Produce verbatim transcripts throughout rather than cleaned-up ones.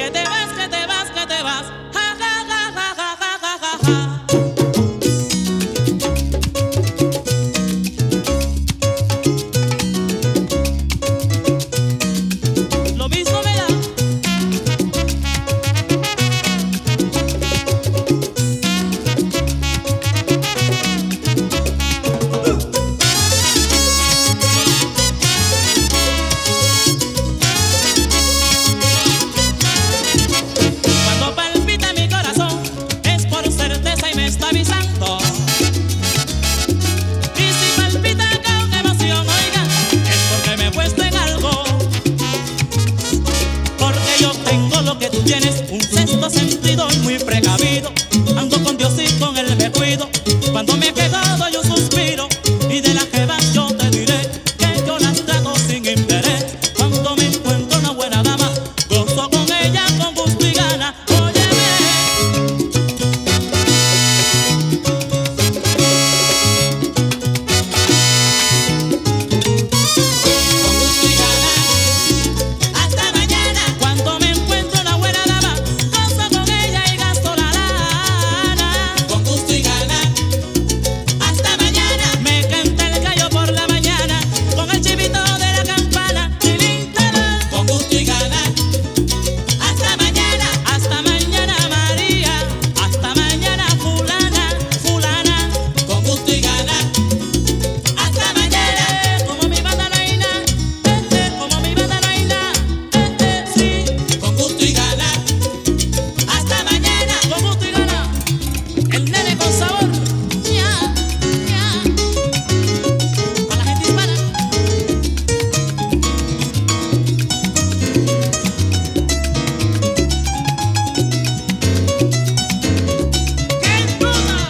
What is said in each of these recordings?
que te vas, que te vas, que te vas. Ja, ja, ja, ja, ja, ja, ja, ja, ja. Lo mismo me da. Cuando palpita mi corazón es por certeza y me está avisando. Y si palpita con emoción, oiga, es porque me he puesto en algo. Porque yo tengo lo que tú tienes, un sexto sentido y muy precavido. Ando con Dios y con Él me cuido. Cuando me he quedado yo suspiro, y de las que van yo te diré que yo las trato sin interés. Cuando me encuentro una buena dama, gozo con ella con gusto y gana. Óyeme. Con gusto y gana, hasta mañana. Cuando me encuentro una buena dama, gozo con ella y gasto la lana. Con gusto y gana, hasta mañana. Me canta el gallo por la mañana, con el chivito de la campana. Tilín, talán. Con gusto y gana, hasta mañana. Hasta mañana María, hasta mañana fulana, fulana. Con gusto y gana, hasta mañana. Como mi Madalaina, eh, eh, como mi Madalaina, eh, eh, sí. Con gusto y gana, hasta mañana. Con gusto y gana, el nene con sabor. Ya, ya. Para la gente hispana. ¡Qué bruta!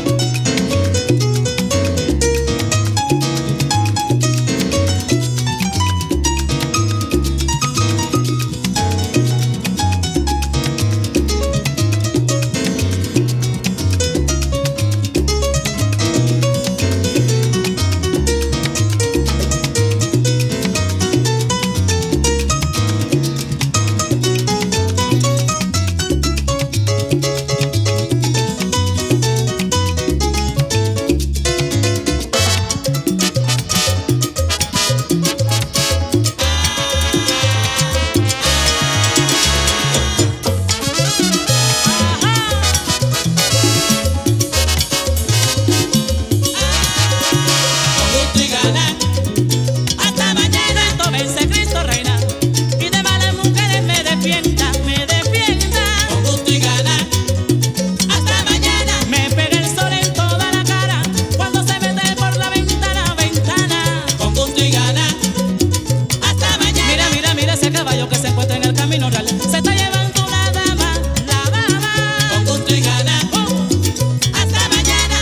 Con gusto y gana, hasta mañana. Cristo vence, Cristo reina, y de malas mujeres me defienda, me defienda. Con gusto y gana, hasta mañana. Me pega el sol en toda la cara cuando se mete por la ventana, ventana. Con gusto y gana, hasta mañana. Mira, mira, mira ese caballo que se encuentra en el camino real. Se está llevando una dama, la dama. Con gusto y gana, hasta mañana.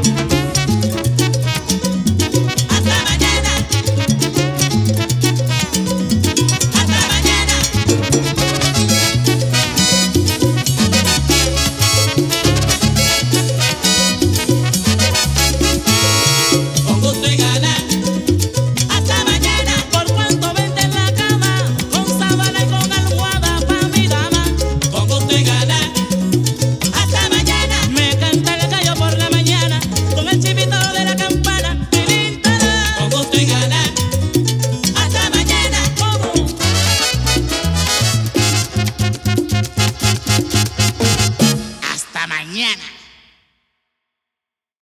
Hasta mañana. Hasta mañana.